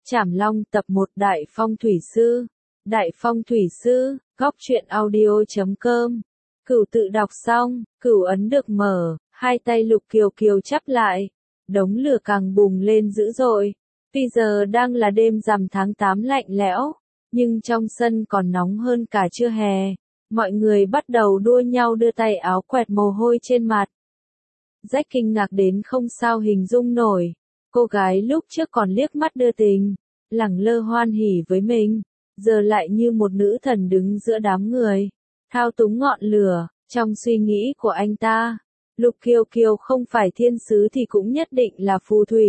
Trảm Long tập 1 Đại Phong Thủy Sư. Đại Phong Thủy Sư, góc truyện audio.com. Cửu tự đọc xong, cửu ấn được mở, hai tay Lục Kiều Kiều chắp lại. Đống lửa càng bùng lên dữ dội. Tuy giờ đang là đêm rằm tháng 8 lạnh lẽo, nhưng trong sân còn nóng hơn cả trưa hè. Mọi người bắt đầu đua nhau đưa tay áo quẹt mồ hôi trên mặt. Rách kinh ngạc đến không sao hình dung nổi. Cô gái lúc trước còn liếc mắt đưa tình, lẳng lơ hoan hỉ với mình, giờ lại như một nữ thần đứng giữa đám người, thao túng ngọn lửa. Trong suy nghĩ của anh ta, Lục Kiều Kiều không phải thiên sứ thì cũng nhất định là phù thủy.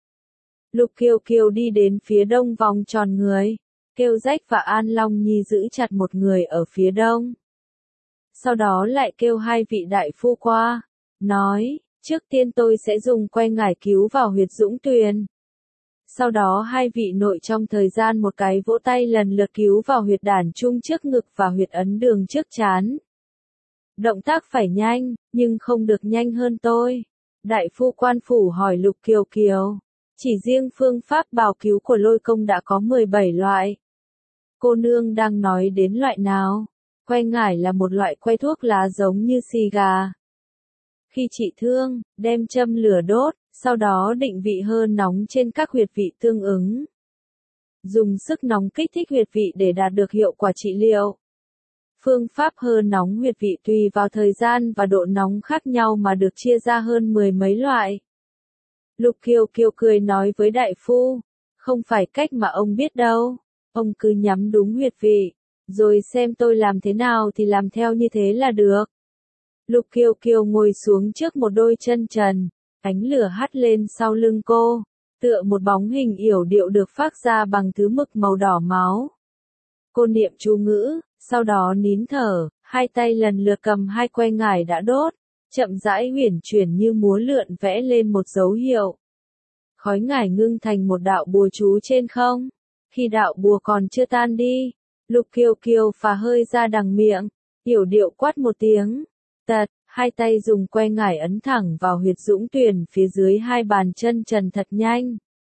Lục Kiều Kiều đi đến phía đông vòng tròn người, kêu Rách và An Long Nhi giữ chặt một người ở phía đông. Sau đó lại kêu hai vị đại phu qua, nói, trước tiên tôi sẽ dùng que ngải cứu vào huyệt Dũng Tuyền. Sau đó hai vị nội trong thời gian một cái vỗ tay lần lượt cứu vào huyệt đản trung trước ngực và huyệt ấn đường trước trán. Động tác phải nhanh, nhưng không được nhanh hơn tôi. Đại phu quan phủ hỏi Lục Kiều Kiều. Chỉ riêng phương pháp bào cứu của Lôi Công đã có 17 loại. Cô nương đang nói đến loại nào? Que ngải là một loại que thuốc lá giống như xì gà. Khi trị thương, đem châm lửa đốt, sau đó định vị hơi nóng trên các huyệt vị tương ứng. Dùng sức nóng kích thích huyệt vị để đạt được hiệu quả trị liệu. Phương pháp hơi nóng huyệt vị tùy vào thời gian và độ nóng khác nhau mà được chia ra hơn 10 mấy loại. Lục Kiều Kiều cười nói với đại phu, không phải cách mà ông biết đâu, ông cứ nhắm đúng huyệt vị, rồi xem tôi làm thế nào thì làm theo như thế là được. Lục Kiều Kiều ngồi xuống trước một đôi chân trần, ánh lửa hắt lên sau lưng cô, tựa một bóng hình yểu điệu được phát ra bằng thứ mực màu đỏ máu. Cô niệm chú ngữ, sau đó nín thở, hai tay lần lượt cầm hai que ngải đã đốt, chậm rãi uyển chuyển như múa lượn vẽ lên một dấu hiệu. Khói ngải ngưng thành một đạo bùa chú trên không. Khi đạo bùa còn chưa tan đi, Lục Kiều Kiều phà hơi ra đằng miệng, yểu điệu quát một tiếng. Tật, hai tay dùng que ngải ấn thẳng vào huyệt Dũng Tuyền phía dưới hai bàn chân trần thật nhanh.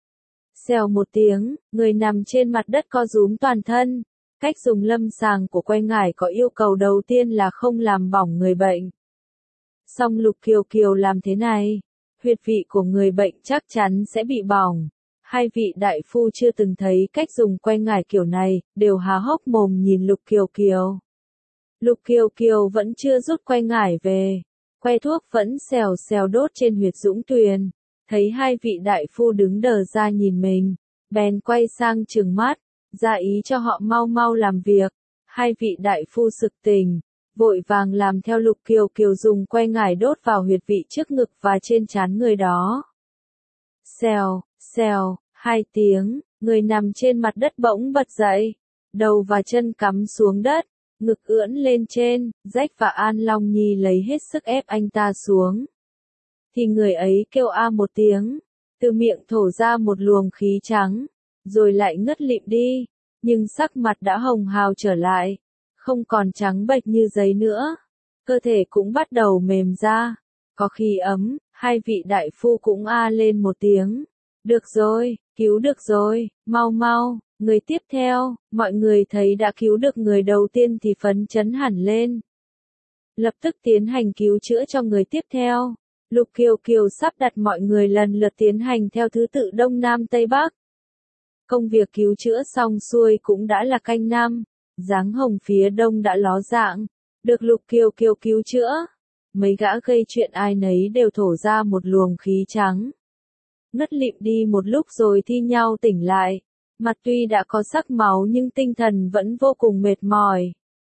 Xèo một tiếng, người nằm trên mặt đất co rúm toàn thân. Cách dùng lâm sàng của que ngải có yêu cầu đầu tiên là không làm bỏng người bệnh. Song Lục Kiều Kiều làm thế này, huyệt vị của người bệnh chắc chắn sẽ bị bỏng. Hai vị đại phu chưa từng thấy cách dùng que ngải kiểu này, đều há hốc mồm nhìn Lục Kiều Kiều. Lục Kiều Kiều vẫn chưa rút que ngải về, que thuốc vẫn xèo xèo đốt trên huyệt Dũng Tuyền. Thấy hai vị đại phu đứng đờ ra nhìn mình, bèn quay sang trừng mắt, ra ý cho họ mau mau làm việc. Hai vị đại phu sực tỉnh, vội vàng làm theo Lục Kiều Kiều dùng que ngải đốt vào huyệt vị trước ngực và trên trán người đó. Xèo, xèo, hai tiếng, người nằm trên mặt đất bỗng bật dậy, đầu và chân cắm xuống đất, ngực ưỡn lên trên. Rách và An Long Nhi lấy hết sức ép anh ta xuống. Thì người ấy kêu a một tiếng, từ miệng thổ ra một luồng khí trắng, rồi lại ngất lịm đi, nhưng sắc mặt đã hồng hào trở lại, không còn trắng bệch như giấy nữa, cơ thể cũng bắt đầu mềm ra, có khí ấm. Hai vị đại phu cũng a lên một tiếng, được rồi, cứu được rồi, mau mau, người tiếp theo. Mọi người thấy đã cứu được người đầu tiên thì phấn chấn hẳn lên, lập tức tiến hành cứu chữa cho người tiếp theo. Lục Kiều Kiều sắp đặt mọi người lần lượt tiến hành theo thứ tự Đông Nam Tây Bắc. Công việc cứu chữa xong xuôi cũng đã là canh năm, dáng hồng phía đông đã ló dạng, được Lục Kiều Kiều cứu chữa. Mấy gã gây chuyện ai nấy đều thổ ra một luồng khí trắng, ngất lịm đi một lúc rồi thi nhau tỉnh lại, mặt tuy đã có sắc máu nhưng tinh thần vẫn vô cùng mệt mỏi.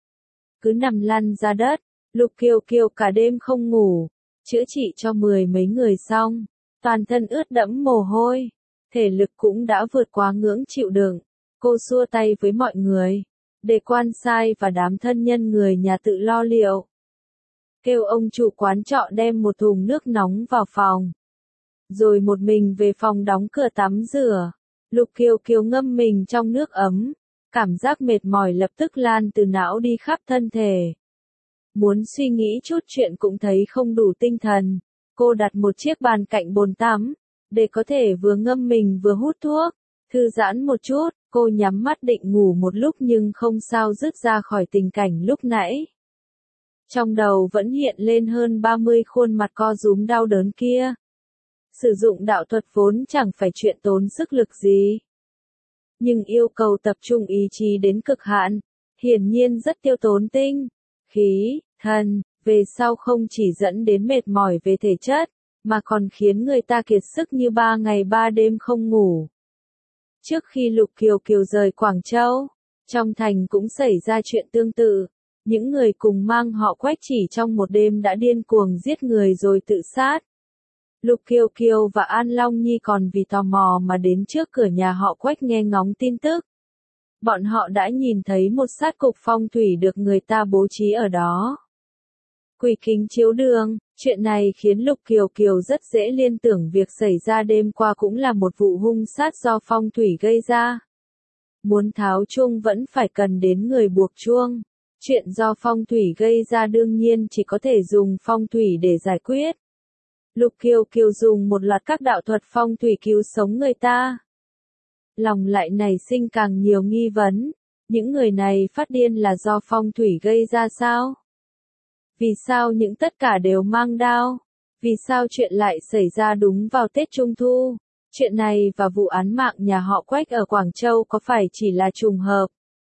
Cứ nằm lăn ra đất, Lục Kiều Kiều cả đêm không ngủ, chữa trị cho 10 mấy người xong, toàn thân ướt đẫm mồ hôi, thể lực cũng đã vượt quá ngưỡng chịu đựng. Cô xua tay với mọi người, để quan sai và đám thân nhân người nhà tự lo liệu. Kêu ông chủ quán trọ đem một thùng nước nóng vào phòng, rồi một mình về phòng đóng cửa tắm rửa. Lục Kiều Kiều ngâm mình trong nước ấm, cảm giác mệt mỏi lập tức lan từ não đi khắp thân thể. Muốn suy nghĩ chút chuyện cũng thấy không đủ tinh thần. Cô đặt một chiếc bàn cạnh bồn tắm, để có thể vừa ngâm mình vừa hút thuốc. Thư giãn một chút, cô nhắm mắt định ngủ một lúc nhưng không sao dứt ra khỏi tình cảnh lúc nãy. Trong đầu vẫn hiện lên hơn 30 khuôn mặt co rúm đau đớn kia. Sử dụng đạo thuật vốn chẳng phải chuyện tốn sức lực gì. Nhưng yêu cầu tập trung ý chí đến cực hạn, hiển nhiên rất tiêu tốn tinh, khí, thần, về sau không chỉ dẫn đến mệt mỏi về thể chất, mà còn khiến người ta kiệt sức như 3 ngày 3 đêm không ngủ. Trước khi Lục Kiều Kiều rời Quảng Châu, trong thành cũng xảy ra chuyện tương tự. Những người cùng mang họ Quách chỉ trong một đêm đã điên cuồng giết người rồi tự sát. Lục Kiều Kiều và An Long Nhi còn vì tò mò mà đến trước cửa nhà họ Quách nghe ngóng tin tức. Bọn họ đã nhìn thấy một sát cục phong thủy được người ta bố trí ở đó. Quỷ kính chiếu đường, chuyện này khiến Lục Kiều Kiều rất dễ liên tưởng việc xảy ra đêm qua cũng là một vụ hung sát do phong thủy gây ra. Muốn tháo chuông vẫn phải cần đến người buộc chuông. Chuyện do phong thủy gây ra đương nhiên chỉ có thể dùng phong thủy để giải quyết. Lục Kiều Kiều dùng một loạt các đạo thuật phong thủy cứu sống người ta. Lòng lại nảy sinh càng nhiều nghi vấn. Những người này phát điên là do phong thủy gây ra sao? Vì sao những tất cả đều mang đao? Vì sao chuyện lại xảy ra đúng vào Tết Trung Thu? Chuyện này và vụ án mạng nhà họ Quách ở Quảng Châu có phải chỉ là trùng hợp?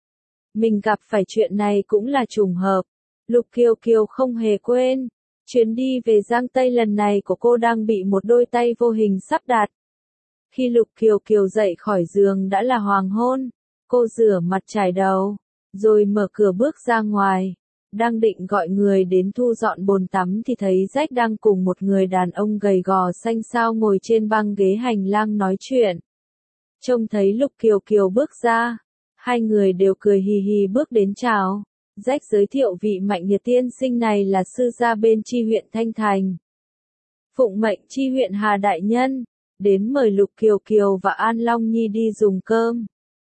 Mình gặp phải chuyện này cũng là trùng hợp. Lục Kiều Kiều không hề quên. Chuyến đi về Giang Tây lần này của cô đang bị một đôi tay vô hình sắp đặt. Khi Lục Kiều Kiều dậy khỏi giường đã là hoàng hôn. Cô rửa mặt chải đầu, rồi mở cửa bước ra ngoài. Đang định gọi người đến thu dọn bồn tắm thì thấy Jack đang cùng một người đàn ông gầy gò xanh xao ngồi trên băng ghế hành lang nói chuyện. Trông thấy Lục Kiều Kiều bước ra, hai người đều cười hì hì bước đến chào. Jack giới thiệu vị Mạnh Hiệt tiên sinh này là sư gia bên chi huyện Thanh Thành. Phụng mệnh chi huyện Hà Đại Nhân, đến mời Lục Kiều Kiều và An Long Nhi đi dùng cơm.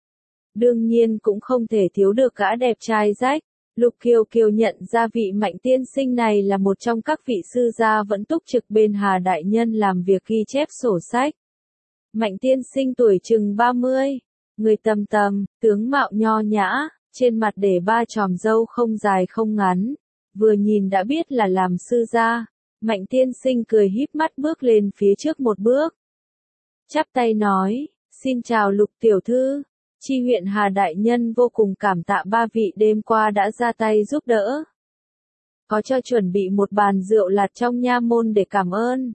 Đương nhiên cũng không thể thiếu được gã đẹp trai Jack. Lục Kiều Kiều nhận ra vị Mạnh tiên sinh này là một trong các vị sư gia vẫn túc trực bên Hà Đại Nhân làm việc ghi chép sổ sách. Mạnh tiên sinh tuổi chừng 30, người tầm tầm, tướng mạo nho nhã, trên mặt để 3 chòm râu không dài không ngắn, vừa nhìn đã biết là làm sư gia. Mạnh tiên sinh cười híp mắt bước lên phía trước một bước. Chắp tay nói, xin chào Lục tiểu thư. Chi huyện Hà Đại Nhân vô cùng cảm tạ ba vị đêm qua đã ra tay giúp đỡ. Có cho chuẩn bị một bàn rượu lạt trong nha môn để cảm ơn.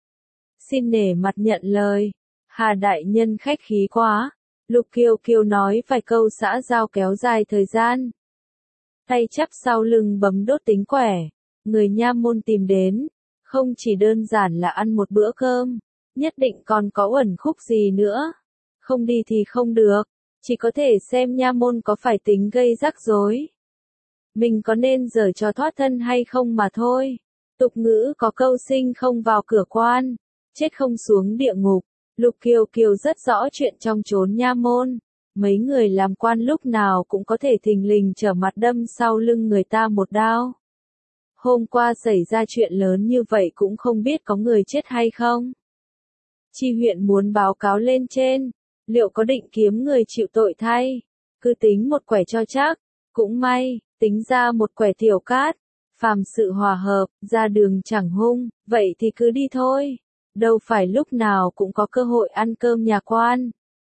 Xin nể mặt nhận lời. Hà Đại Nhân khách khí quá. Lục Kiều Kiều nói vài câu xã giao kéo dài thời gian. Tay chắp sau lưng bấm đốt tính quẻ. Người nha môn tìm đến. Không chỉ đơn giản là ăn một bữa cơm. Nhất định còn có uẩn khúc gì nữa. Không đi thì không được. Chỉ có thể xem nha môn có phải tính gây rắc rối. Mình có nên giở trò thoát thân hay không mà thôi. Tục ngữ có câu sinh không vào cửa quan, chết không xuống địa ngục. Lục Kiều Kiều rất rõ chuyện trong chốn nha môn. Mấy người làm quan lúc nào cũng có thể thình lình trở mặt đâm sau lưng người ta một đao. Hôm qua xảy ra chuyện lớn như vậy cũng không biết có người chết hay không. Chi huyện muốn báo cáo lên trên. Liệu có định kiếm người chịu tội thay? Cứ tính một quẻ cho chắc. Cũng may, tính ra một quẻ tiểu cát. Phàm sự hòa hợp, ra đường chẳng hung, vậy thì cứ đi thôi. Đâu phải lúc nào cũng có cơ hội ăn cơm nhà quan.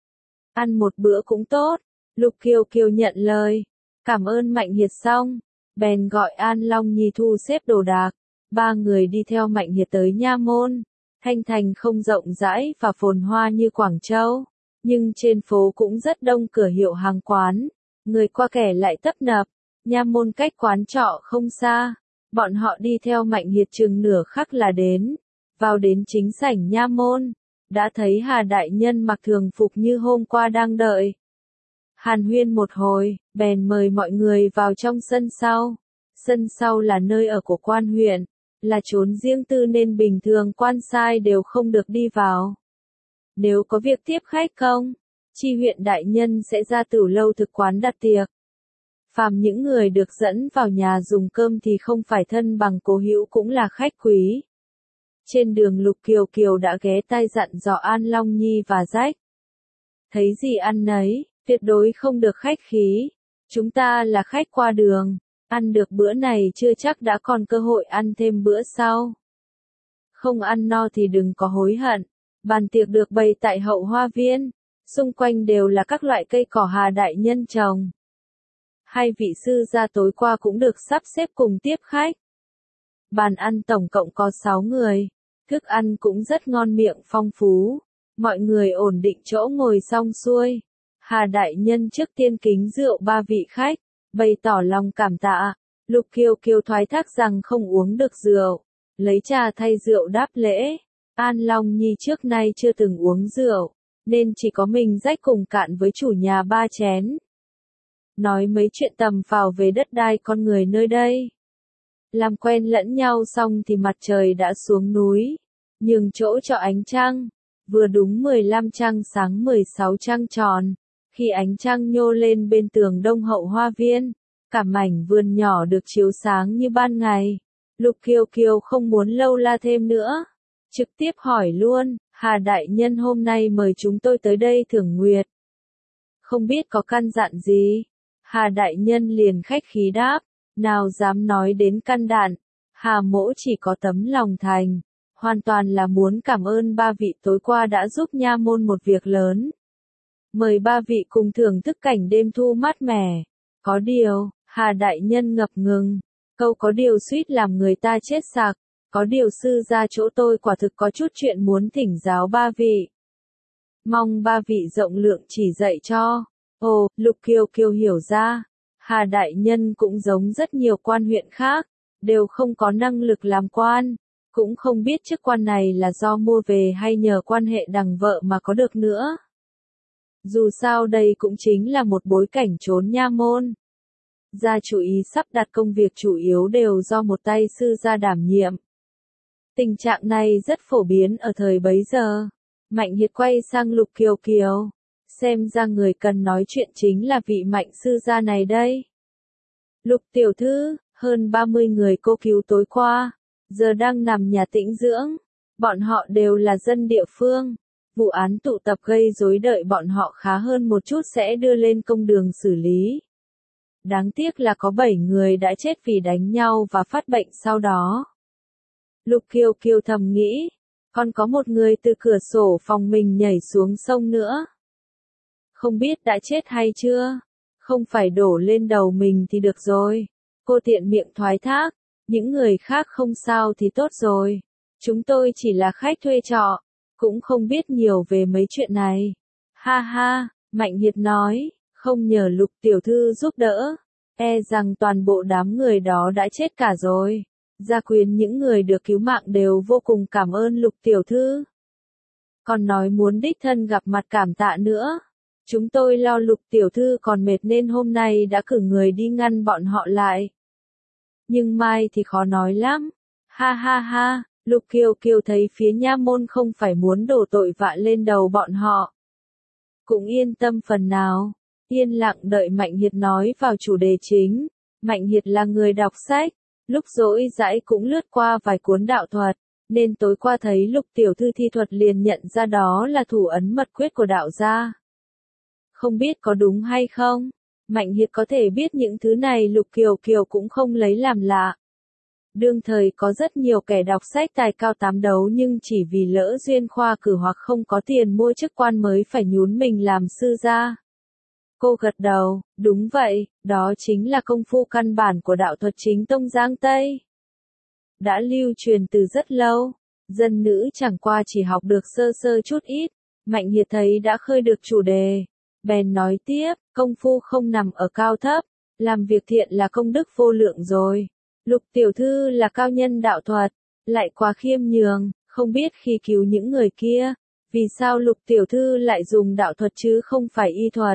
Ăn một bữa cũng tốt. Lục Kiều Kiều nhận lời. Cảm ơn Mạnh Hiệt xong. Bèn gọi An Long Nhi thu xếp đồ đạc. Ba người đi theo Mạnh Hiệt tới nha môn. Thanh Thành không rộng rãi và phồn hoa như Quảng Châu. Nhưng trên phố cũng rất đông cửa hiệu hàng quán, người qua kẻ lại tấp nập, nha môn cách quán trọ không xa. Bọn họ đi theo Mạnh Hiệt chừng nửa khắc là đến, vào đến chính sảnh nha môn, đã thấy Hà Đại Nhân mặc thường phục như hôm qua đang đợi. Hàn huyên một hồi, bèn mời mọi người vào trong sân sau. Sân sau là nơi ở của quan huyện, là chốn riêng tư nên bình thường quan sai đều không được đi vào. Nếu có việc tiếp khách không, chi huyện đại nhân sẽ ra Tửu Lâu thực quán đặt tiệc. Phàm những người được dẫn vào nhà dùng cơm thì không phải thân bằng cố hữu cũng là khách quý. Trên đường Lục Kiều Kiều đã ghé tai dặn dò An Long Nhi và Jack. thấy gì ăn nấy, tuyệt đối không được khách khí. Chúng ta là khách qua đường, ăn được bữa này chưa chắc đã còn cơ hội ăn thêm bữa sau. Không ăn no thì đừng có hối hận. Bàn tiệc được bày tại hậu hoa viên, xung quanh đều là các loại cây cỏ Hà đại nhân trồng. Hai vị sư gia tối qua cũng được sắp xếp cùng tiếp khách. Bàn ăn tổng cộng có 6 người, thức ăn cũng rất ngon miệng phong phú, mọi người ổn định chỗ ngồi xong xuôi. Hà đại nhân trước tiên kính rượu ba vị khách, bày tỏ lòng cảm tạ. Lục Kiều Kiều thoái thác rằng không uống được rượu, lấy trà thay rượu đáp lễ. An Long Nhi trước nay chưa từng uống rượu, nên chỉ có mình rách cùng cạn với chủ nhà 3 chén. Nói mấy chuyện tầm phào về đất đai con người nơi đây. Làm quen lẫn nhau xong thì mặt trời đã xuống núi, nhường chỗ cho ánh trăng. Vừa đúng 15 trăng sáng 16 trăng tròn, khi ánh trăng nhô lên bên tường đông hậu hoa viên, cả mảnh vườn nhỏ được chiếu sáng như ban ngày. Lục Kiều Kiều không muốn lâu la thêm nữa, trực tiếp hỏi luôn, Hà đại nhân hôm nay mời chúng tôi tới đây thưởng nguyệt. Không biết có căn dặn gì? Hà đại nhân liền khách khí đáp, nào dám nói đến căn đạn, Hà mỗ chỉ có tấm lòng thành, hoàn toàn là muốn cảm ơn ba vị tối qua đã giúp nha môn một việc lớn. Mời ba vị cùng thưởng thức cảnh đêm thu mát mẻ. Có điều, Hà đại nhân ngập ngừng, câu có điều suýt làm người ta chết sặc, có điều sư gia chỗ tôi quả thực có chút chuyện muốn thỉnh giáo ba vị. Mong ba vị rộng lượng chỉ dạy cho. Ồ, Lục Kiều Kiều hiểu ra, Hà đại nhân cũng giống rất nhiều quan huyện khác, đều không có năng lực làm quan, cũng không biết chức quan này là do mua về hay nhờ quan hệ đằng vợ mà có được nữa. Dù sao đây cũng chính là một bối cảnh trốn nha môn. Gia chủ ý sắp đặt công việc chủ yếu đều do một tay sư gia đảm nhiệm. Tình trạng này rất phổ biến ở thời bấy giờ. Mạnh Hiệt quay sang Lục Kiều Kiều. Xem ra người cần nói chuyện chính là vị Mạnh sư gia này đây. Lục tiểu thư, hơn 30 người cô cứu tối qua, giờ đang nằm nhà tĩnh dưỡng. Bọn họ đều là dân địa phương. Vụ án tụ tập gây rối đợi bọn họ khá hơn một chút sẽ đưa lên công đường xử lý. Đáng tiếc là có 7 người đã chết vì đánh nhau và phát bệnh sau đó. Lục Kiều Kiều thầm nghĩ, còn có một người từ cửa sổ phòng mình nhảy xuống sông nữa. Không biết đã chết hay chưa? Không phải đổ lên đầu mình thì được rồi. Cô tiện miệng thoái thác, những người khác không sao thì tốt rồi. Chúng tôi chỉ là khách thuê trọ, cũng không biết nhiều về mấy chuyện này. Ha ha, Mạnh Hiệt nói, không nhờ Lục tiểu thư giúp đỡ, e rằng toàn bộ đám người đó đã chết cả rồi. Gia quyến những người được cứu mạng đều vô cùng cảm ơn Lục tiểu thư. Còn nói muốn đích thân gặp mặt cảm tạ nữa. Chúng tôi lo Lục tiểu thư còn mệt nên hôm nay đã cử người đi ngăn bọn họ lại. Nhưng mai thì khó nói lắm. Ha ha ha, Lục Kiều Kiều thấy phía nha môn không phải muốn đổ tội vạ lên đầu bọn họ. Cũng yên tâm phần nào. Yên lặng đợi Mạnh Hiệt nói vào chủ đề chính. Mạnh Hiệt là người đọc sách, lúc rỗi rãi cũng lướt qua vài cuốn đạo thuật, nên tối qua thấy Lục tiểu thư thi thuật liền nhận ra đó là thủ ấn mật quyết của đạo gia. Không biết có đúng hay không? Mạnh Hiệt có thể biết những thứ này Lục Kiều Kiều cũng không lấy làm lạ. Đương thời có rất nhiều kẻ đọc sách tài cao tám đấu nhưng chỉ vì lỡ duyên khoa cử hoặc không có tiền mua chức quan mới phải nhún mình làm sư gia. Cô gật đầu, đúng vậy, đó chính là công phu căn bản của đạo thuật chính tông Giang Tây. Đã lưu truyền từ rất lâu, dân nữ chẳng qua chỉ học được sơ sơ chút ít, Mạnh Hiệt thấy đã khơi được chủ đề. Bèn nói tiếp, công phu không nằm ở cao thấp, làm việc thiện là công đức vô lượng rồi. Lục tiểu thư là cao nhân đạo thuật, lại quá khiêm nhường, không biết khi cứu những người kia, vì sao Lục tiểu thư lại dùng đạo thuật chứ không phải y thuật?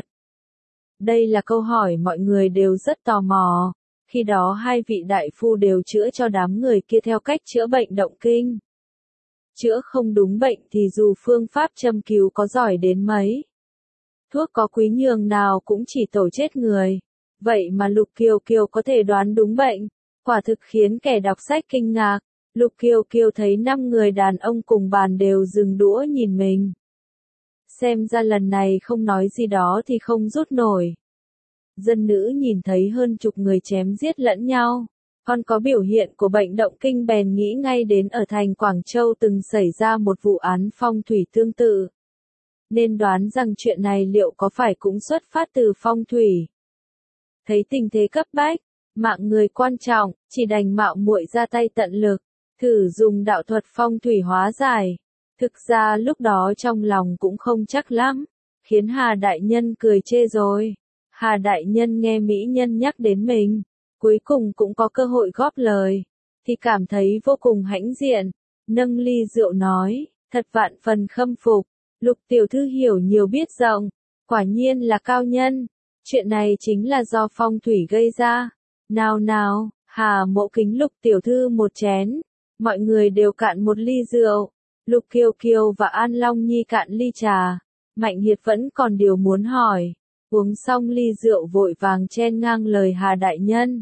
Đây là câu hỏi mọi người đều rất tò mò. Khi đó hai vị đại phu đều chữa cho đám người kia theo cách chữa bệnh động kinh. Chữa không đúng bệnh thì dù phương pháp châm cứu có giỏi đến mấy, thuốc có quý nhường nào cũng chỉ tổ chết người. Vậy mà Lục Kiều Kiều có thể đoán đúng bệnh, quả thực khiến kẻ đọc sách kinh ngạc. Lục Kiều Kiều thấy 5 người đàn ông cùng bàn đều dừng đũa nhìn mình. Xem ra lần này không nói gì đó thì không rút nổi. Dân nữ nhìn thấy hơn chục người chém giết lẫn nhau, còn có biểu hiện của bệnh động kinh bèn nghĩ ngay đến ở thành Quảng Châu từng xảy ra một vụ án phong thủy tương tự. Nên đoán rằng chuyện này liệu có phải cũng xuất phát từ phong thủy. Thấy tình thế cấp bách, mạng người quan trọng, chỉ đành mạo muội ra tay tận lực, thử dùng đạo thuật phong thủy hóa giải. Thực ra lúc đó trong lòng cũng không chắc lắm, khiến Hà Đại Nhân cười chê rồi. Hà Đại Nhân nghe mỹ nhân nhắc đến mình, cuối cùng cũng có cơ hội góp lời, thì cảm thấy vô cùng hãnh diện, nâng ly rượu nói, thật vạn phần khâm phục, Lục tiểu thư hiểu nhiều biết rộng, quả nhiên là cao nhân, chuyện này chính là do phong thủy gây ra. Nào nào, Hà Mộ kính Lục tiểu thư một chén, mọi người đều cạn một ly rượu, Lục Kiều Kiều và An Long Nhi cạn ly trà, Mạnh Hiệt vẫn còn điều muốn hỏi. Uống xong ly rượu vội vàng chen ngang lời Hà Đại Nhân.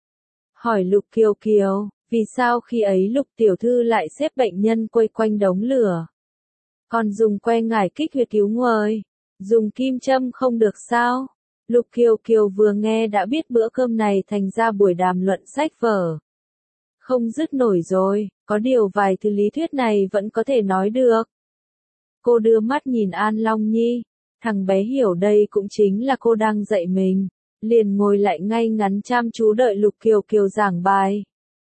Hỏi Lục Kiều Kiều, vì sao khi ấy Lục tiểu thư lại xếp bệnh nhân quây quanh đống lửa? Còn dùng que ngải kích huyệt cứu người, dùng kim châm không được sao? Lục Kiều Kiều vừa nghe đã biết bữa cơm này thành ra buổi đàm luận sách vở. Không dứt nổi rồi, có điều vài thứ lý thuyết này vẫn có thể nói được. Cô đưa mắt nhìn An Long Nhi. Thằng bé hiểu đây cũng chính là cô đang dạy mình, liền ngồi lại ngay ngắn chăm chú đợi Lục Kiều Kiều giảng bài.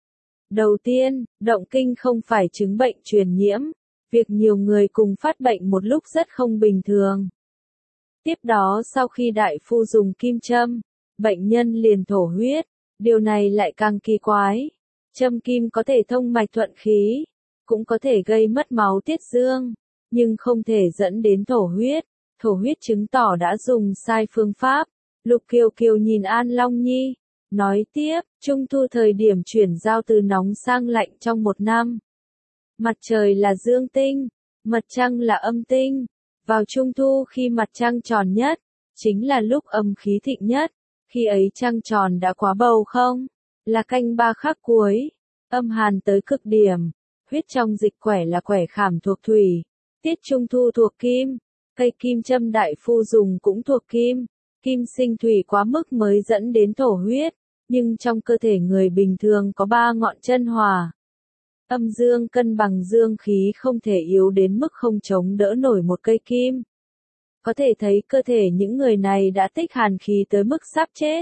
Đầu tiên, động kinh không phải chứng bệnh truyền nhiễm, việc nhiều người cùng phát bệnh một lúc rất không bình thường. Tiếp đó sau khi đại phu dùng kim châm, bệnh nhân liền thổ huyết, điều này lại càng kỳ quái. Châm kim có thể thông mạch thuận khí, cũng có thể gây mất máu tiết dương, nhưng không thể dẫn đến thổ huyết. Thổ huyết chứng tỏ đã dùng sai phương pháp. Lục Kiều Kiều nhìn An Long Nhi, nói tiếp, Trung thu thời điểm chuyển giao từ nóng sang lạnh trong một năm. Mặt trời là dương tinh, mặt trăng là âm tinh. Vào Trung thu khi mặt trăng tròn nhất, chính là lúc âm khí thịnh nhất. Khi ấy trăng tròn đã quá bầu không? Là canh ba khắc cuối. Âm hàn tới cực điểm. Huyết trong dịch quẻ là quẻ khảm thuộc thủy. Tiết Trung thu thuộc kim. Cây kim châm đại phu dùng cũng thuộc kim. Kim sinh thủy quá mức mới dẫn đến thổ huyết. Nhưng trong cơ thể người bình thường có 3 ngọn chân hỏa. Âm dương cân bằng dương khí không thể yếu đến mức không chống đỡ nổi một cây kim. Có thể thấy cơ thể những người này đã tích hàn khí tới mức sắp chết.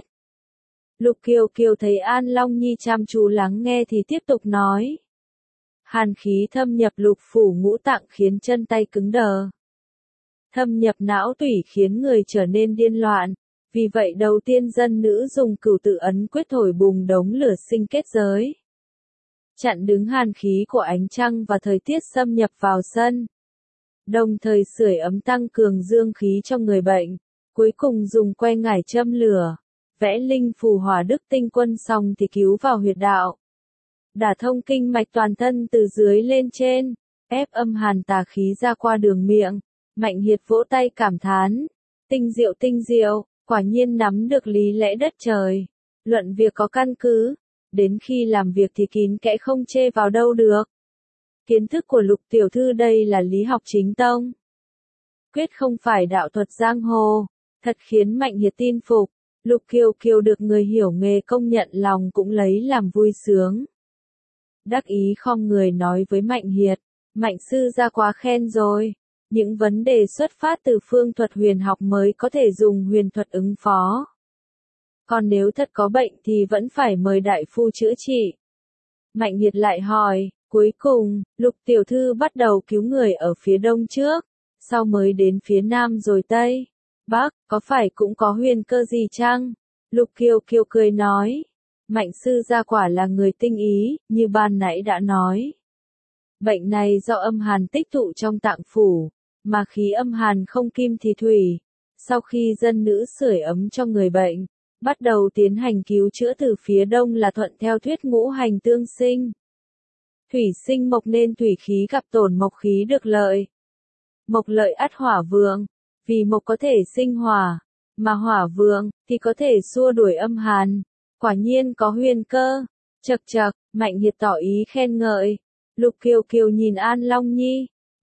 Lục Kiều Kiều thấy An Long Nhi chăm chú lắng nghe thì tiếp tục nói. Hàn khí thâm nhập lục phủ ngũ tạng khiến chân tay cứng đờ. Thâm nhập não tủy khiến người trở nên điên loạn. Vì vậy đầu tiên dân nữ dùng cửu tự ấn quyết thổi bùng đống lửa sinh kết giới. Chặn đứng hàn khí của ánh trăng và thời tiết xâm nhập vào sân. Đồng thời sưởi ấm tăng cường dương khí cho người bệnh. Cuối cùng dùng que ngải châm lửa. Vẽ linh phù hỏa đức tinh quân xong thì cứu vào huyệt đạo. Đả thông kinh mạch toàn thân từ dưới lên trên. Ép âm hàn tà khí ra qua đường miệng. Mạnh Hiệt vỗ tay cảm thán. Tinh diệu, quả nhiên nắm được lý lẽ đất trời. Luận việc có căn cứ. Đến khi làm việc thì kín kẽ không chê vào đâu được. Kiến thức của Lục tiểu thư đây là lý học chính tông. Quyết không phải đạo thuật giang hồ. Thật khiến Mạnh Hiệt tin phục. Lục Kiều Kiều được người hiểu nghề công nhận lòng cũng lấy làm vui sướng. Đắc ý khom người nói với Mạnh Hiệt. Mạnh sư ra quá khen rồi. Những vấn đề xuất phát từ phương thuật huyền học mới có thể dùng huyền thuật ứng phó. Còn nếu thật có bệnh thì vẫn phải mời đại phu chữa trị. Mạnh Hiệt lại hỏi, cuối cùng, Lục tiểu thư bắt đầu cứu người ở phía đông trước, sau mới đến phía nam rồi tây, bắc, có phải cũng có huyền cơ gì chăng? Lục Kiều Kiều cười nói, Mạnh sư gia quả là người tinh ý, như ban nãy đã nói. Bệnh này do âm hàn tích tụ trong tạng phủ, mà khí âm hàn không kim thì thủy. Sau khi dân nữ sưởi ấm cho người bệnh, bắt đầu tiến hành cứu chữa từ phía đông là thuận theo thuyết ngũ hành tương sinh. Thủy sinh mộc nên thủy khí gặp tổn mộc khí được lợi. Mộc lợi ắt hỏa vượng, vì mộc có thể sinh hỏa, mà hỏa vượng thì có thể xua đuổi âm hàn. Quả nhiên có huyền cơ. Chậc chậc, Mạnh Hiệt tỏ ý khen ngợi. Lục Kiều Kiều nhìn An Long Nhi,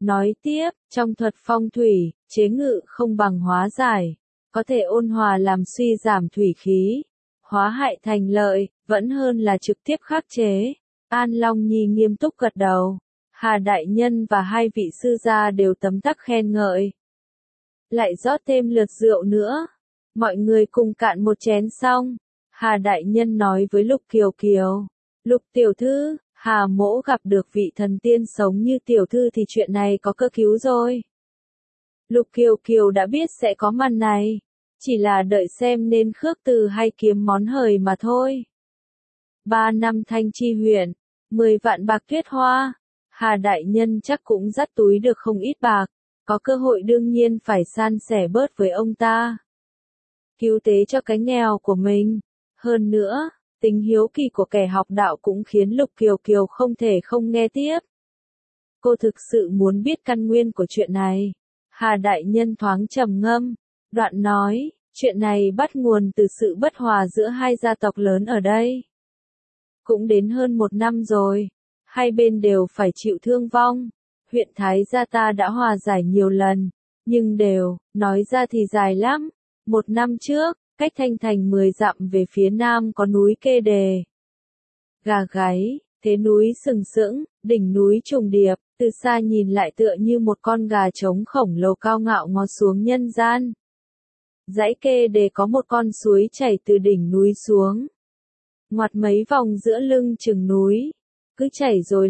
Nói tiếp, trong thuật phong thủy, chế ngự không bằng hóa giải, có thể ôn hòa làm suy giảm thủy khí, hóa hại thành lợi, vẫn hơn là trực tiếp khắc chế. An Long Nhi nghiêm túc gật đầu, Hà Đại Nhân và hai vị sư gia đều tấm tắc khen ngợi. Lại rót thêm lượt rượu nữa, mọi người cùng cạn một chén xong, Hà Đại Nhân nói với Lục Kiều Kiều, Lục tiểu thư, Hà mỗ gặp được vị thần tiên sống như tiểu thư thì chuyện này có cơ cứu rồi. Lục Kiều Kiều đã biết sẽ có màn này, chỉ là đợi xem nên khước từ hay kiếm món hời mà thôi. 3 năm Thanh Chi huyện, 10 vạn bạc tuyết hoa, Hà Đại Nhân chắc cũng dắt túi được không ít bạc, có cơ hội đương nhiên phải san sẻ bớt với ông ta. Cứu tế cho cái nghèo của mình. Hơn nữa, tính hiếu kỳ của kẻ học đạo cũng khiến Lục Kiều Kiều không thể không nghe tiếp. Cô thực sự muốn biết căn nguyên của chuyện này. Hà Đại Nhân thoáng trầm ngâm, đoạn nói, chuyện này bắt nguồn từ sự bất hòa giữa hai gia tộc lớn ở đây. Cũng đến hơn 1 năm rồi, hai bên đều phải chịu thương vong. Huyện Thái gia ta đã hòa giải nhiều lần, nhưng nói ra thì dài lắm. 1 năm trước, cách Thanh Thành 10 dặm về phía nam có núi Kê Đề. Gà gáy, thế núi sừng sững, đỉnh núi trùng điệp, từ xa nhìn lại tựa như một con gà trống khổng lồ cao ngạo ngó xuống nhân gian. Dãy Kê Đề có một con suối chảy từ đỉnh núi xuống, ngoặt mấy vòng giữa lưng chừng núi, cứ chảy rồi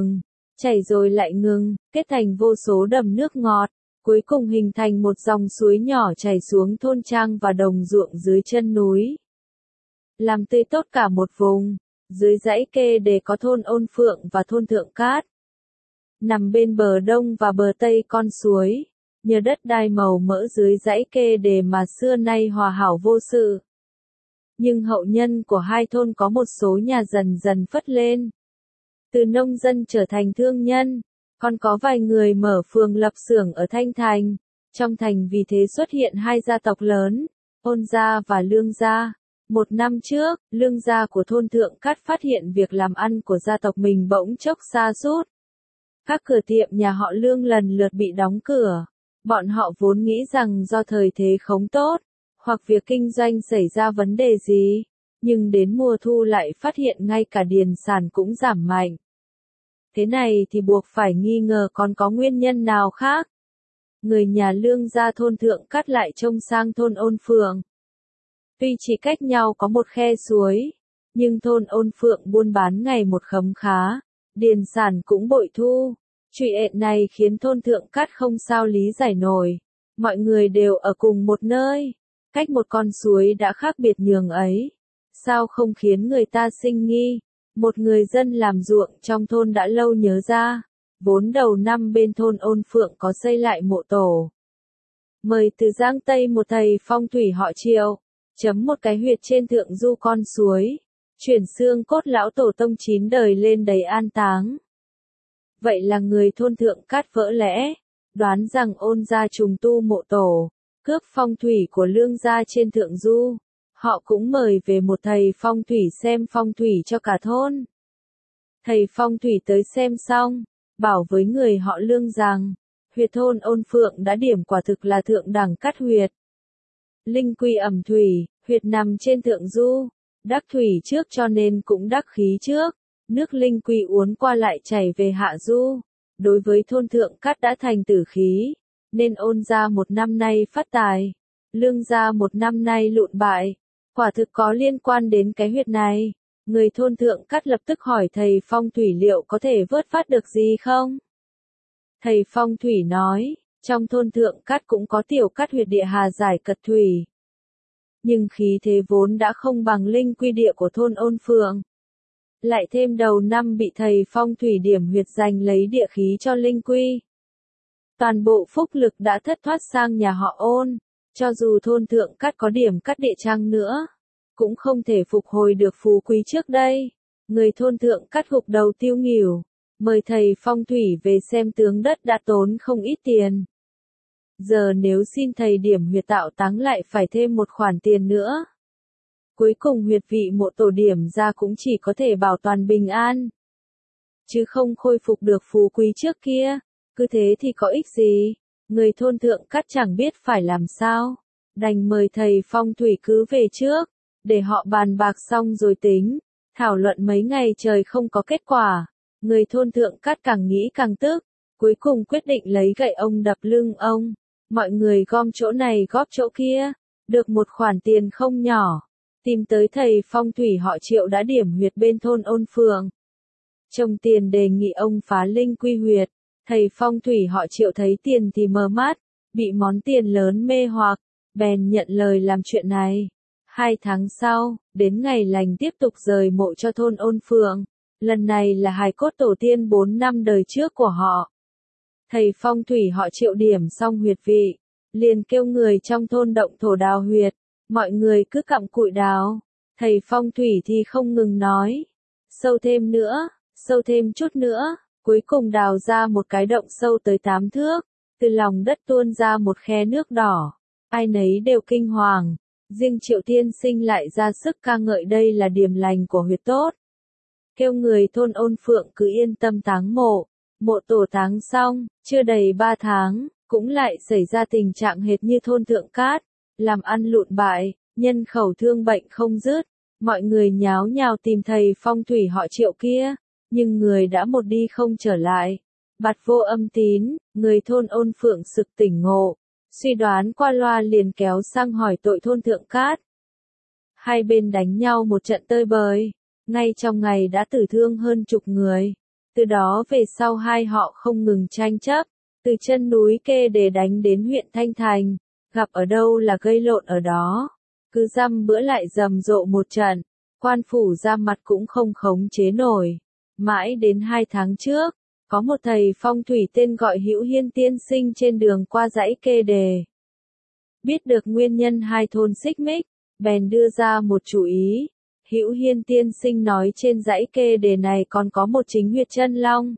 lại ngừng, kết thành vô số đầm nước ngọt, cuối cùng hình thành một dòng suối nhỏ chảy xuống thôn trang và đồng ruộng dưới chân núi, làm tươi tốt cả một vùng. Dưới dãy Kê Đề có thôn Ôn Phượng và thôn Thượng Cát, nằm bên bờ đông và bờ tây con suối, nhờ đất đai màu mỡ dưới dãy Kê Đề mà xưa nay hòa hảo vô sự. Nhưng hậu nhân của hai thôn có một số nhà dần dần phất lên, từ nông dân trở thành thương nhân, còn có vài người mở phường lập xưởng ở Thanh Thành. Trong thành vì thế xuất hiện hai gia tộc lớn, Ôn gia và Lương gia. 1 năm trước, Lương gia của thôn Thượng Cát phát hiện việc làm ăn của gia tộc mình bỗng chốc sa sút. Các cửa tiệm nhà họ Lương lần lượt bị đóng cửa. Bọn họ vốn nghĩ rằng do thời thế không tốt, hoặc việc kinh doanh xảy ra vấn đề gì, nhưng đến mùa thu lại phát hiện ngay cả điền sản cũng giảm mạnh. Thế này thì buộc phải nghi ngờ còn có nguyên nhân nào khác. Người nhà Lương gia thôn Thượng Cát lại trông sang thôn Ôn Phượng. Tuy chỉ cách nhau có một khe suối, nhưng thôn Ôn Phượng buôn bán ngày một khấm khá, điền sản cũng bội thu. Chuyện này khiến thôn Thượng Cát không sao lý giải nổi. Mọi người đều ở cùng một nơi, cách một con suối đã khác biệt nhường ấy. Sao không khiến người ta sinh nghi? Một người dân làm ruộng trong thôn đã lâu nhớ ra, vốn đầu năm bên thôn Ôn Phượng có xây lại mộ tổ. Mời từ Giang Tây một thầy phong thủy họ Triệu, chấm một cái huyệt trên thượng du con suối, chuyển xương cốt lão tổ tông 9 đời lên đầy an táng. Vậy là người thôn Thượng Cát vỡ lẽ, đoán rằng Ôn gia trùng tu mộ tổ, cướp phong thủy của Lương gia trên thượng du. Họ cũng mời về một thầy phong thủy xem phong thủy cho cả thôn. Thầy phong thủy tới xem xong, bảo với người họ Lương rằng, huyệt thôn Ôn Phượng đã điểm quả thực là thượng đẳng cát huyệt. Linh quy ẩm thủy, huyệt nằm trên thượng du, đắc thủy trước cho nên cũng đắc khí trước, nước linh quy uốn qua lại chảy về hạ du. Đối với thôn Thượng Cát đã thành tử khí, nên Ôn gia 1 năm nay phát tài, Lương gia 1 năm nay lụn bại. Quả thực có liên quan đến cái huyệt này. Người thôn Thượng Cát lập tức hỏi thầy phong thủy liệu có thể vớt phát được gì không? Thầy phong thủy nói, trong thôn Thượng Cát cũng có tiểu cát huyệt địa hà giải cật thủy. Nhưng khí thế vốn đã không bằng linh quy địa của thôn Ôn Phượng. Lại thêm đầu năm bị thầy phong thủy điểm huyệt giành lấy địa khí cho linh quy. Toàn bộ phúc lực đã thất thoát sang nhà họ Ôn. Cho dù thôn Thượng Cát có điểm cát địa chăng nữa, cũng không thể phục hồi được phú quý trước đây. Người thôn Thượng Cát gục đầu tiêu nghỉu, mời thầy phong thủy về xem tướng đất đã tốn không ít tiền. Giờ nếu xin thầy điểm huyệt tạo táng lại phải thêm một khoản tiền nữa. Cuối cùng huyệt vị mộ tổ điểm ra cũng chỉ có thể bảo toàn bình an, chứ không khôi phục được phú quý trước kia. cứ thế thì có ích gì, người thôn thượng cát chẳng biết phải làm sao, đành mời thầy phong thủy cứ về trước, để họ bàn bạc xong rồi tính, thảo luận mấy ngày trời không có kết quả, người thôn thượng cát càng nghĩ càng tức, cuối cùng quyết định lấy gậy ông đập lưng ông, mọi người gom chỗ này góp chỗ kia, được một khoản tiền không nhỏ, tìm tới thầy phong thủy họ Triệu đã điểm huyệt bên thôn Ôn Phượng. Trông tiền đề nghị ông phá linh quy huyệt, thầy phong thủy họ Triệu thấy tiền thì mờ mắt, bị món tiền lớn mê hoặc, bèn nhận lời làm chuyện này. 2 tháng sau, đến ngày lành tiếp tục rời mộ cho thôn Ôn Phượng, lần này là hài cốt tổ tiên 4 năm đời trước của họ. Thầy phong thủy họ Triệu điểm xong huyệt vị, liền kêu người trong thôn động thổ đào huyệt, mọi người cứ cặm cụi đào, thầy phong thủy thì không ngừng nói, sâu thêm nữa, sâu thêm chút nữa, cuối cùng đào ra một cái động sâu tới 8 thước, từ lòng đất tuôn ra một khe nước đỏ, ai nấy đều kinh hoàng, riêng Triệu tiên sinh lại ra sức ca ngợi đây là điểm lành của huyệt tốt. Kêu người thôn Ôn Phượng cứ yên tâm táng mộ, mộ tổ táng xong, chưa đầy 3 tháng, cũng lại xảy ra tình trạng hệt như thôn Thượng Cát, làm ăn lụn bại, nhân khẩu thương bệnh không dứt, mọi người nháo nhào tìm thầy phong thủy họ Triệu kia, nhưng người đã một đi không trở lại. Bạt vô âm tín, người thôn Ôn Phượng sực tỉnh ngộ, suy đoán qua loa liền kéo sang hỏi tội thôn Thượng Cát. Hai bên đánh nhau một trận tơi bời, ngay trong ngày đã tử thương hơn chục người. Từ đó về sau hai họ không ngừng tranh chấp, từ chân núi Kê Đề đánh đến huyện Thanh Thành, gặp ở đâu là gây lộn ở đó. Cứ dăm bữa lại rầm rộ một trận, quan phủ ra mặt cũng không khống chế nổi. Mãi đến 2 tháng trước, có một thầy phong thủy tên gọi Hữu Hiên tiên sinh trên đường qua dãy Kê Đề. Biết được nguyên nhân hai thôn xích mích, bèn đưa ra một chủ ý. Hữu Hiên tiên sinh nói trên dãy Kê Đề này còn có một chính huyệt chân long.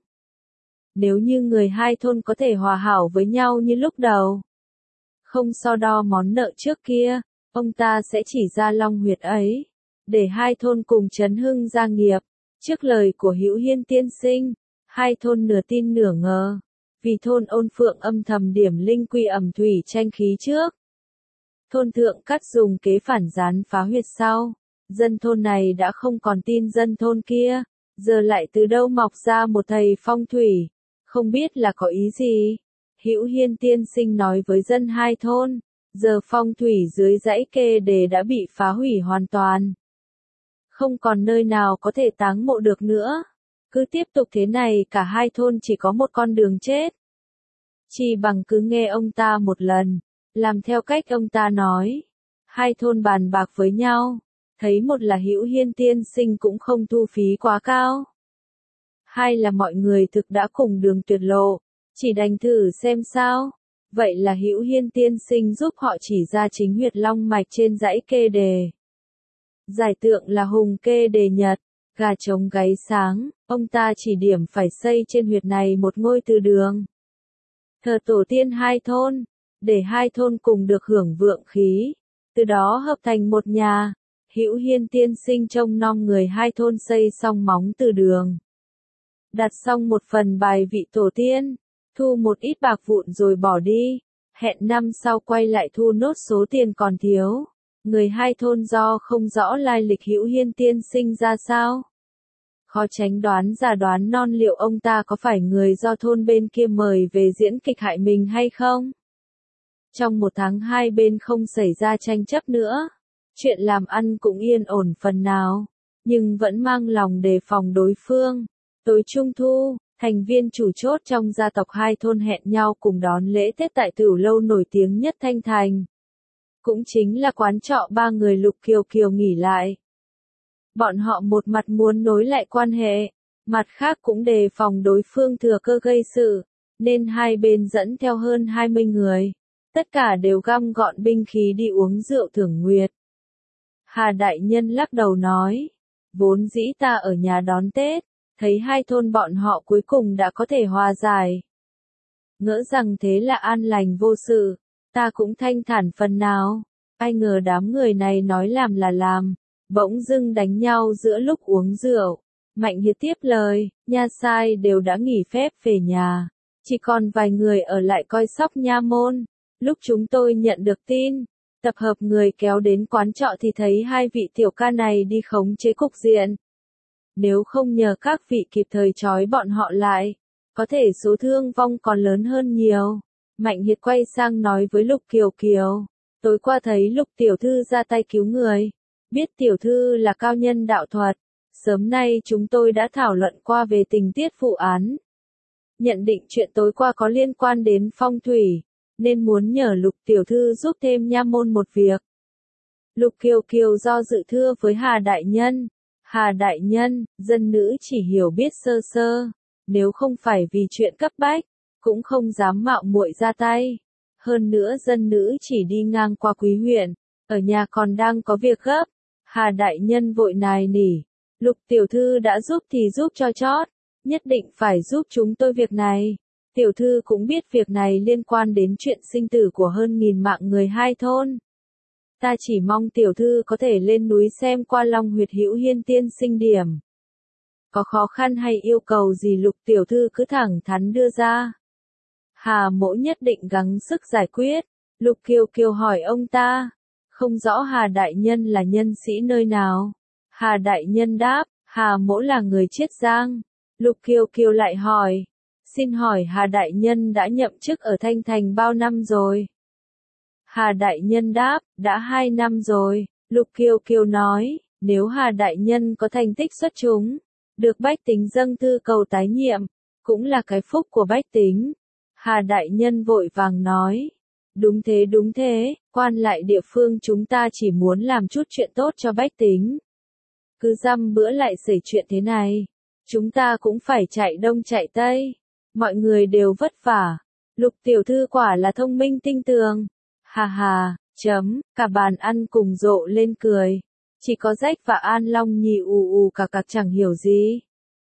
Nếu như người hai thôn có thể hòa hảo với nhau như lúc đầu, không so đo món nợ trước kia, ông ta sẽ chỉ ra long huyệt ấy, để hai thôn cùng chấn hưng gia nghiệp. Trước lời của Hữu Hiên tiên sinh, hai thôn nửa tin nửa ngờ, vì thôn Ôn Phượng âm thầm điểm linh quy ẩm thủy tranh khí trước. Thôn Thượng Cát dùng kế phản gián phá huyệt sau, dân thôn này đã không còn tin dân thôn kia, giờ lại từ đâu mọc ra một thầy phong thủy, không biết là có ý gì. Hữu Hiên tiên sinh nói với dân hai thôn, giờ phong thủy dưới dãy Kê Đề đã bị phá hủy hoàn toàn. Không còn nơi nào có thể táng mộ được nữa. Cứ tiếp tục thế này cả hai thôn chỉ có một con đường chết. Chỉ bằng cứ nghe ông ta một lần, làm theo cách ông ta nói. Hai thôn bàn bạc với nhau, thấy một là Hữu Hiên tiên sinh cũng không thu phí quá cao. Hai là mọi người thực đã cùng đường tuyệt lộ, chỉ đành thử xem sao. Vậy là Hữu Hiên tiên sinh giúp họ chỉ ra chính huyệt long mạch trên dãy Kê Đề. Giải tượng là hùng Kê Đề nhật, gà trống gáy sáng, ông ta chỉ điểm phải xây trên huyệt này một ngôi từ đường. Thờ tổ tiên hai thôn, để hai thôn cùng được hưởng vượng khí, từ đó hợp thành một nhà. Hữu Hiên tiên sinh trông nom người hai thôn xây xong móng từ đường. Đặt xong một phần bài vị tổ tiên, thu một ít bạc vụn rồi bỏ đi, hẹn năm sau quay lại thu nốt số tiền còn thiếu. Người hai thôn do không rõ lai lịch Hữu Hiên tiên sinh ra sao, khó tránh đoán giả đoán non liệu ông ta có phải người do thôn bên kia mời về diễn kịch hại mình hay không. Trong 1 tháng hai bên không xảy ra tranh chấp nữa, chuyện làm ăn cũng yên ổn phần nào, nhưng vẫn mang lòng đề phòng đối phương. Tối Trung Thu, thành viên chủ chốt trong gia tộc hai thôn hẹn nhau cùng đón lễ Tết tại tửu lâu nổi tiếng nhất Thanh Thành. Cũng chính là quán trọ ba người Lục Kiều Kiều nghỉ lại. Bọn họ một mặt muốn nối lại quan hệ, mặt khác cũng đề phòng đối phương thừa cơ gây sự, nên hai bên dẫn theo hơn 20 người. Tất cả đều găm gọn binh khí đi uống rượu thưởng nguyệt. Hà Đại Nhân lắc đầu nói, vốn dĩ ta ở nhà đón Tết, thấy hai thôn bọn họ cuối cùng đã có thể hòa giải. Ngỡ rằng thế là an lành vô sự, ta cũng thanh thản phần nào, ai ngờ đám người này nói làm là làm, bỗng dưng đánh nhau giữa lúc uống rượu. Mạnh Hiệt tiếp lời, nha sai đều đã nghỉ phép về nhà, Chỉ còn vài người ở lại coi sóc nha môn. Lúc chúng tôi nhận được tin, tập hợp người kéo đến quán trọ thì thấy hai vị tiểu ca này đi khống chế cục diện. Nếu không nhờ các vị kịp thời trói bọn họ lại, có thể số thương vong còn lớn hơn nhiều. Mạnh Hiệt quay sang nói với Lục Kiều Kiều, tối qua thấy Lục tiểu thư ra tay cứu người, biết tiểu thư là cao nhân đạo thuật, sớm nay chúng tôi đã thảo luận qua về tình tiết vụ án. Nhận định chuyện tối qua có liên quan đến phong thủy, nên muốn nhờ Lục tiểu thư giúp thêm nha môn một việc. Lục Kiều Kiều do dự thưa với Hà đại nhân. Hà đại nhân, dân nữ chỉ hiểu biết sơ sơ, nếu không phải vì chuyện cấp bách, cũng không dám mạo muội ra tay. Hơn nữa dân nữ chỉ đi ngang qua Quý huyện, ở nhà còn đang có việc gấp. Hà đại nhân vội nài nỉ, Lục tiểu thư đã giúp thì giúp cho chót, nhất định phải giúp chúng tôi việc này. Tiểu thư cũng biết việc này liên quan đến chuyện sinh tử của hơn 1000 mạng người hai thôn. Ta chỉ mong tiểu thư có thể lên núi xem qua Long Huyệt Hữu Hiên tiên sinh điểm. Có khó khăn hay yêu cầu gì Lục tiểu thư cứ thẳng thắn đưa ra. Hà mỗ nhất định gắng sức giải quyết. Lục Kiều Kiều hỏi ông ta, không rõ Hà đại nhân là nhân sĩ nơi nào. Hà đại nhân đáp, Hà mỗ là người Chiết Giang. Lục Kiều Kiều lại hỏi, xin hỏi Hà đại nhân đã nhậm chức ở Thanh Thành bao năm rồi? Hà đại nhân đáp, đã 2 năm rồi. Lục Kiều Kiều nói, nếu Hà đại nhân có thành tích xuất chúng, được bách tính dâng thư cầu tái nhiệm, cũng là cái phúc của bách tính. Hà đại nhân vội vàng nói, đúng thế, quan lại địa phương chúng ta chỉ muốn làm chút chuyện tốt cho bách tính. Cứ dăm bữa lại xảy chuyện thế này, chúng ta cũng phải chạy đông chạy tây, mọi người đều vất vả. Lục tiểu thư quả là thông minh tinh tường. Hà hà, cả bàn ăn cùng rộ lên cười. Chỉ có Rách và An Long nhì ù cạc chẳng hiểu gì.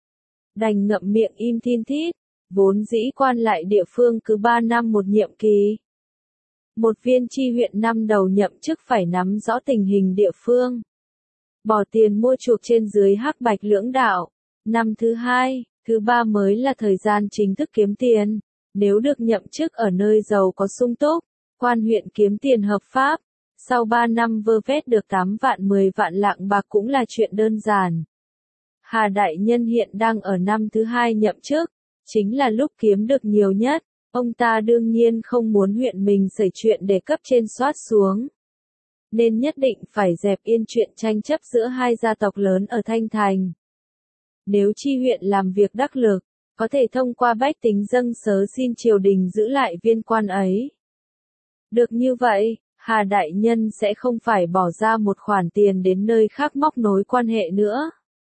Đành ngậm miệng im thin thít, vốn dĩ quan lại địa phương cứ 3 năm một nhiệm kỳ. Một viên tri huyện năm đầu nhậm chức phải nắm rõ tình hình địa phương. Bỏ tiền mua chuộc trên dưới hắc bạch lưỡng đạo. Năm thứ 2, thứ 3 mới là thời gian chính thức kiếm tiền. Nếu được nhậm chức ở nơi giàu có sung túc, quan huyện kiếm tiền hợp pháp, sau 3 năm vơ vét được 8 vạn 10 vạn lạng bạc cũng là chuyện đơn giản. Hà đại nhân hiện đang ở năm thứ 2 nhậm chức, chính là lúc kiếm được nhiều nhất, ông ta đương nhiên không muốn huyện mình xảy chuyện để cấp trên soát xuống. Nên nhất định phải dẹp yên chuyện tranh chấp giữa hai gia tộc lớn ở Thanh Thành. Nếu chi huyện làm việc đắc lực, có thể thông qua bách tính dâng sớ xin triều đình giữ lại viên quan ấy. Được như vậy, Hà đại nhân sẽ không phải bỏ ra một khoản tiền đến nơi khác móc nối quan hệ nữa.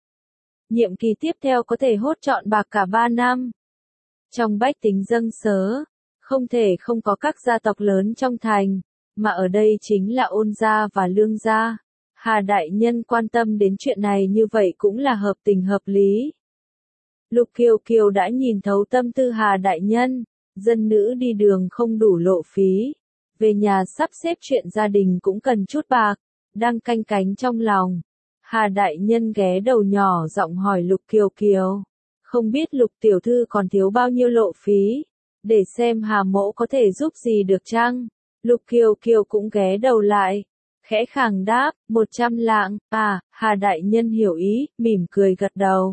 Nhiệm kỳ tiếp theo có thể hốt trọn bạc cả 3 năm. Trong bách tính dâng sớ, không thể không có các gia tộc lớn trong thành, mà ở đây chính là Ôn gia và Lương gia. Hà đại nhân quan tâm đến chuyện này như vậy cũng là hợp tình hợp lý. Lục Kiều Kiều đã nhìn thấu tâm tư Hà đại nhân, dân nữ đi đường không đủ lộ phí. Về nhà sắp xếp chuyện gia đình cũng cần chút bạc, đang canh cánh trong lòng. Hà đại nhân ghé đầu nhỏ giọng hỏi Lục Kiều Kiều, không biết Lục tiểu thư còn thiếu bao nhiêu lộ phí, để xem Hà mỗ có thể giúp gì được chăng? Lục Kiều Kiều cũng ghé đầu lại, khẽ khàng đáp, 100 lạng, Hà đại nhân hiểu ý, mỉm cười gật đầu.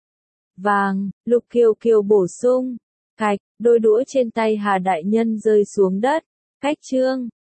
Vàng, Lục Kiều Kiều bổ sung, cạch, đôi đũa trên tay Hà đại nhân rơi xuống đất. Cách chương